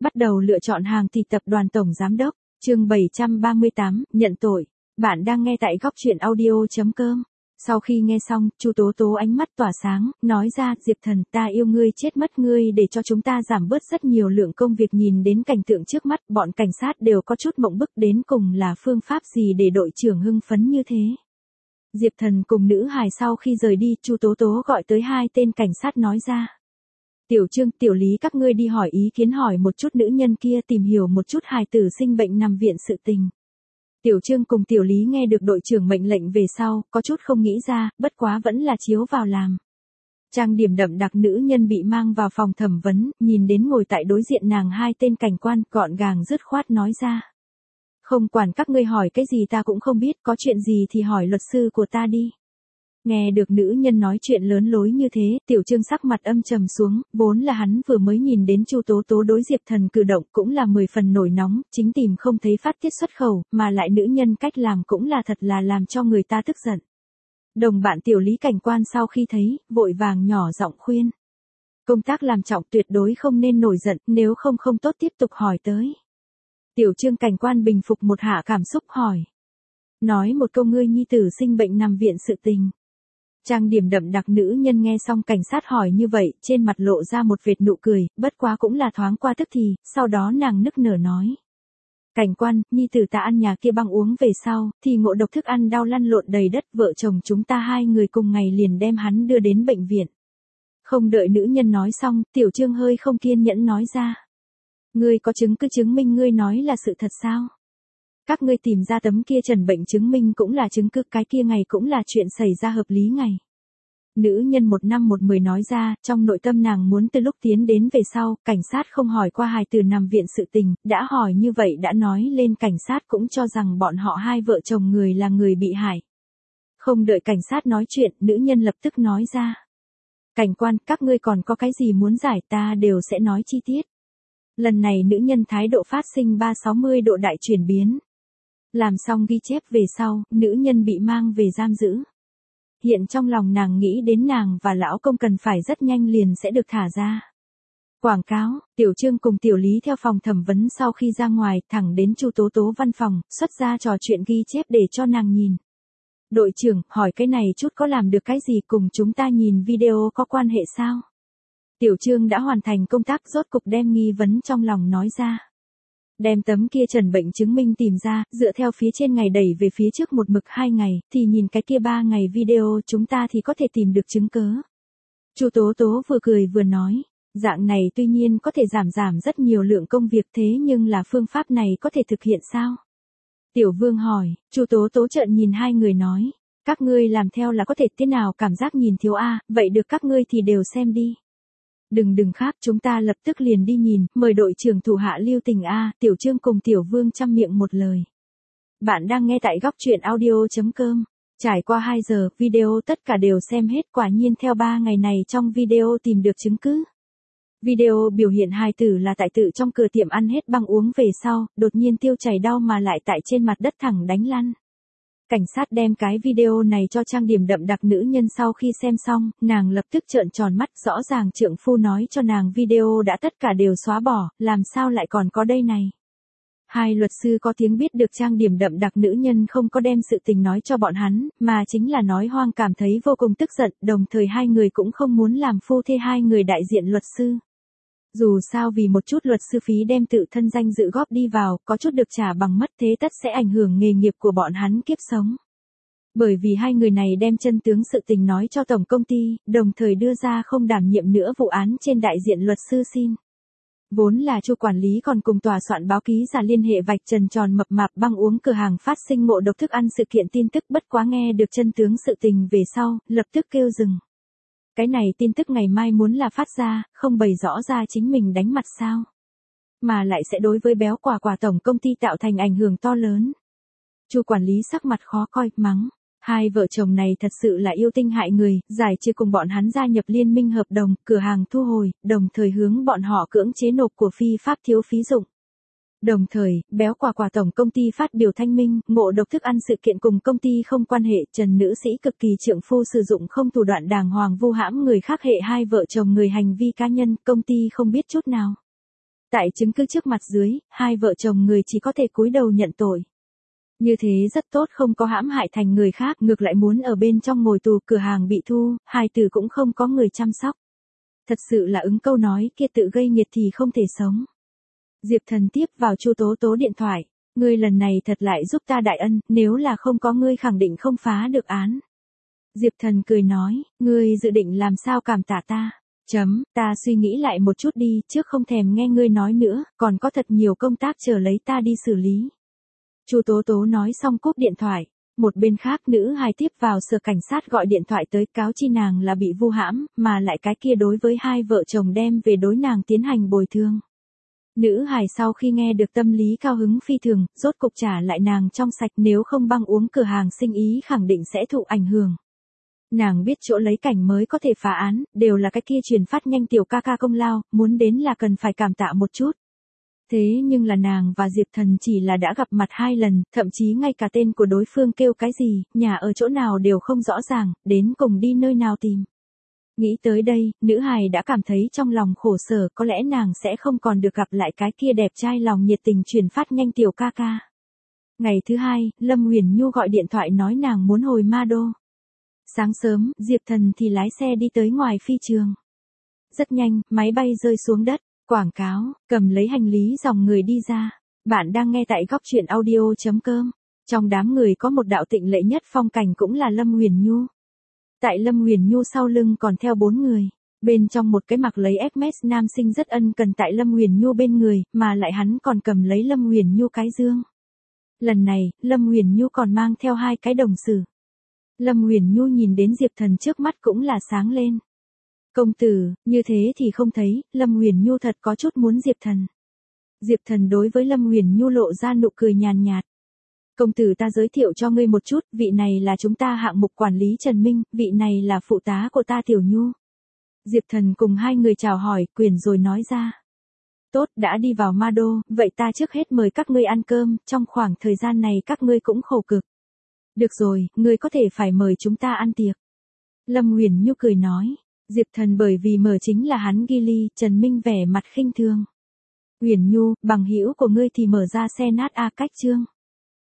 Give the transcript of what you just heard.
Bắt đầu lựa chọn hàng thì tập đoàn tổng giám đốc, chương 738, nhận tội. Bạn đang nghe tại góc truyện audio.com. Sau khi nghe xong, Chu Tố Tố ánh mắt tỏa sáng, nói ra, Diệp Thần, ta yêu ngươi chết mất ngươi để cho chúng ta giảm bớt rất nhiều lượng công việc. Nhìn đến cảnh tượng trước mắt, bọn cảnh sát đều có chút mộng bức, đến cùng là phương pháp gì để đội trưởng hưng phấn như thế. Diệp Thần cùng nữ hài sau khi rời đi, Chu Tố Tố gọi tới hai tên cảnh sát nói ra. Tiểu Trương, Tiểu Lý, các ngươi đi hỏi ý kiến, hỏi một chút nữ nhân kia, tìm hiểu một chút hài tử sinh bệnh nằm viện sự tình. Tiểu Trương cùng Tiểu Lý nghe được đội trưởng mệnh lệnh về sau, có chút không nghĩ ra, bất quá vẫn là chiếu vào làm. Trang điểm đậm đặc nữ nhân bị mang vào phòng thẩm vấn, nhìn đến ngồi tại đối diện nàng hai tên cảnh quan, gọn gàng dứt khoát nói ra. Không quản các ngươi hỏi cái gì ta cũng không biết, có chuyện gì thì hỏi luật sư của ta đi. Nghe được nữ nhân nói chuyện lớn lối như thế, Tiểu Trương sắc mặt âm trầm xuống, vốn là hắn vừa mới nhìn đến Chu Tố Tố đối Diệp Thần cử động cũng là 10 phần nổi nóng, chính tìm không thấy phát tiết xuất khẩu, mà lại nữ nhân cách làm cũng là thật là làm cho người ta tức giận. Đồng bạn Tiểu Lý cảnh quan sau khi thấy, vội vàng nhỏ giọng khuyên. Công tác làm trọng, tuyệt đối không nên nổi giận, nếu không không tốt tiếp tục hỏi tới. Tiểu Trương cảnh quan bình phục một hạ cảm xúc hỏi. Nói một câu, ngươi nhi tử sinh bệnh nằm viện sự tình. Trang điểm đậm đặc nữ nhân nghe xong cảnh sát hỏi như vậy, trên mặt lộ ra một vệt nụ cười, bất quá cũng là thoáng qua tức thì, sau đó nàng nức nở nói. Cảnh quan, nhi tử ta ăn nhà kia băng uống về sau, thì ngộ độc thức ăn đau lăn lộn đầy đất, vợ chồng chúng ta hai người cùng ngày liền đem hắn đưa đến bệnh viện. Không đợi nữ nhân nói xong, Tiểu Trương hơi không kiên nhẫn nói ra. Ngươi có chứng cứ chứng minh ngươi nói là sự thật sao? Các ngươi tìm ra tấm kia trần bệnh chứng minh cũng là chứng cứ, cái kia ngày cũng là chuyện xảy ra hợp lý ngày. Nữ nhân 1/10 nói ra, trong nội tâm nàng muốn từ lúc tiến đến về sau, cảnh sát không hỏi qua hài tử nằm viện sự tình, đã hỏi như vậy đã nói lên cảnh sát cũng cho rằng bọn họ hai vợ chồng người là người bị hại. Không đợi cảnh sát nói chuyện, nữ nhân lập tức nói ra. Cảnh quan, các ngươi còn có cái gì muốn giải ta đều sẽ nói chi tiết. Lần này nữ nhân thái độ phát sinh 360 độ đại chuyển biến. Làm xong ghi chép về sau, nữ nhân bị mang về giam giữ. Hiện trong lòng nàng nghĩ đến nàng và lão công cần phải rất nhanh liền sẽ được thả ra. Quảng cáo, Tiểu Trương cùng Tiểu Lý theo phòng thẩm vấn sau khi ra ngoài, thẳng đến Chu Tố Tố văn phòng, xuất ra trò chuyện ghi chép để cho nàng nhìn. Đội trưởng, hỏi cái này chút có làm được cái gì cùng chúng ta nhìn video có quan hệ sao? Tiểu Trương đã hoàn thành công tác, rốt cục đem nghi vấn trong lòng nói ra. Đem tấm kia trần bệnh chứng minh tìm ra, dựa theo phía trên ngày đẩy về phía trước một mực 2 ngày, thì nhìn cái kia 3 ngày video chúng ta thì có thể tìm được chứng cớ. Chu Tố Tố vừa cười vừa nói, dạng này tuy nhiên có thể giảm rất nhiều lượng công việc, thế nhưng là phương pháp này có thể thực hiện sao? Tiểu Vương hỏi, Chu Tố Tố trợn nhìn hai người nói, các ngươi làm theo là có thể thế nào, cảm giác nhìn thiếu a, vậy được các ngươi thì đều xem đi. Đừng khác, chúng ta lập tức liền đi nhìn, mời đội trưởng thủ hạ lưu tình a. Tiểu Trương cùng Tiểu Vương chăm miệng một lời. Bạn đang nghe tại góc truyện audio.com. Trải qua 2 giờ, video tất cả đều xem hết, quả nhiên theo 3 ngày này trong video tìm được chứng cứ. Video biểu hiện hài tử là tại tự trong cửa tiệm ăn hết băng uống về sau, đột nhiên tiêu chảy đau mà lại tại trên mặt đất thẳng đánh lăn. Cảnh sát đem cái video này cho trang điểm đậm đặc nữ nhân, sau khi xem xong, nàng lập tức trợn tròn mắt, rõ ràng trượng phu nói cho nàng video đã tất cả đều xóa bỏ, làm sao lại còn có đây này. Hai luật sư có tiếng biết được trang điểm đậm đặc nữ nhân không có đem sự tình nói cho bọn hắn, mà chính là nói hoang, cảm thấy vô cùng tức giận, đồng thời hai người cũng không muốn làm phu thê hai người đại diện luật sư. Dù sao vì một chút luật sư phí đem tự thân danh dự góp đi vào, có chút được trả bằng mất, thế tất sẽ ảnh hưởng nghề nghiệp của bọn hắn kiếp sống. Bởi vì hai người này đem chân tướng sự tình nói cho tổng công ty, đồng thời đưa ra không đảm nhiệm nữa vụ án trên đại diện luật sư xin. Vốn là Chu quản lý còn cùng tòa soạn báo ký giả liên hệ vạch trần tròn mập mạp băng uống cửa hàng phát sinh ngộ độc thức ăn sự kiện tin tức, bất quá nghe được chân tướng sự tình về sau, lập tức kêu dừng. Cái này tin tức ngày mai muốn là phát ra, không bày rõ ra chính mình đánh mặt sao? Mà lại sẽ đối với béo quả quả tổng công ty tạo thành ảnh hưởng to lớn. Chu quản lý sắc mặt khó coi, mắng. Hai vợ chồng này thật sự là yêu tinh hại người, giải trừ cùng bọn hắn gia nhập liên minh hợp đồng, cửa hàng thu hồi, đồng thời hướng bọn họ cưỡng chế nộp của phi pháp thiếu phí dụng. Đồng thời, béo quả quả tổng công ty phát biểu thanh minh, ngộ độc thức ăn sự kiện cùng công ty không quan hệ, Trần nữ sĩ cực kỳ trượng phu sử dụng không thủ đoạn đàng hoàng vu hãm người khác hệ hai vợ chồng người hành vi cá nhân, công ty không biết chút nào. Tại chứng cứ trước mặt dưới, hai vợ chồng người chỉ có thể cúi đầu nhận tội. Như thế rất tốt, không có hãm hại thành người khác, ngược lại muốn ở bên trong ngồi tù, cửa hàng bị thu, hài tử cũng không có người chăm sóc. Thật sự là ứng câu nói kia, tự gây nghiệt thì không thể sống. Diệp Thần tiếp vào Chu Tố Tố điện thoại. Ngươi lần này thật lại giúp ta đại ân, nếu là không có ngươi khẳng định không phá được án. Diệp Thần cười nói, ngươi dự định làm sao cảm tạ ta? Ta suy nghĩ lại một chút đi, trước không thèm nghe ngươi nói nữa, còn có thật nhiều công tác chờ lấy ta đi xử lý. Chu Tố Tố nói xong cúp điện thoại. Một bên khác, nữ hài tiếp vào sở cảnh sát gọi điện thoại tới cáo chi nàng là bị vu hãm, mà lại cái kia đối với hai vợ chồng đem về đối nàng tiến hành bồi thường. Nữ hài sau khi nghe được tâm lý cao hứng phi thường, rốt cục trả lại nàng trong sạch, nếu không băng uống cửa hàng sinh ý khẳng định sẽ thụ ảnh hưởng. Nàng biết chỗ lấy cảnh mới có thể phá án, đều là cái kia truyền phát nhanh tiểu ca ca công lao, muốn đến là cần phải cảm tạ một chút. Thế nhưng là nàng và Diệp Thần chỉ là đã gặp mặt 2 lần, thậm chí ngay cả tên của đối phương kêu cái gì, nhà ở chỗ nào đều không rõ ràng, đến cùng đi nơi nào tìm. Nghĩ tới đây, nữ hài đã cảm thấy trong lòng khổ sở, có lẽ nàng sẽ không còn được gặp lại cái kia đẹp trai lòng nhiệt tình truyền phát nhanh tiểu ca ca. Ngày thứ 2, Lâm Huyền Nhu gọi điện thoại nói nàng muốn hồi Ma Đô. Sáng sớm, Diệp Thần thì lái xe đi tới ngoài phi trường. Rất nhanh, máy bay rơi xuống đất, quảng cáo, cầm lấy hành lý dòng người đi ra. Bạn đang nghe tại góc truyện audio.com. Trong đám người có một đạo tịnh lệ nhất phong cảnh cũng là Lâm Huyền Nhu. Tại Lâm Huyền Nhu sau lưng còn theo 4 người. Bên trong một cái mặc lấy Hermes nam sinh rất ân cần tại Lâm Huyền Nhu bên người, mà lại hắn còn cầm lấy Lâm Huyền Nhu cái dương. Lần này, Lâm Huyền Nhu còn mang theo 2 cái đồng sử. Lâm Huyền Nhu nhìn đến Diệp Thần trước mắt cũng là sáng lên. Công tử, như thế thì không thấy, Lâm Huyền Nhu thật có chút muốn Diệp Thần. Diệp Thần đối với Lâm Huyền Nhu lộ ra nụ cười nhàn nhạt. Công tử, ta giới thiệu cho ngươi một chút, vị này là chúng ta hạng mục quản lý Trần Minh, vị này là phụ tá của ta Tiểu Nhu. Diệp Thần cùng 2 người chào hỏi, quyền rồi nói ra. Tốt, đã đi vào Ma Đô, vậy ta trước hết mời các ngươi ăn cơm, trong khoảng thời gian này các ngươi cũng khổ cực. Được rồi, ngươi có thể phải mời chúng ta ăn tiệc. Lâm Huyền Nhu cười nói. Diệp Thần bởi vì mở chính là hắn ghi ly, Trần Minh vẻ mặt khinh thường. Huyền Nhu, bằng hữu của ngươi thì mở ra xe nát a cách chương.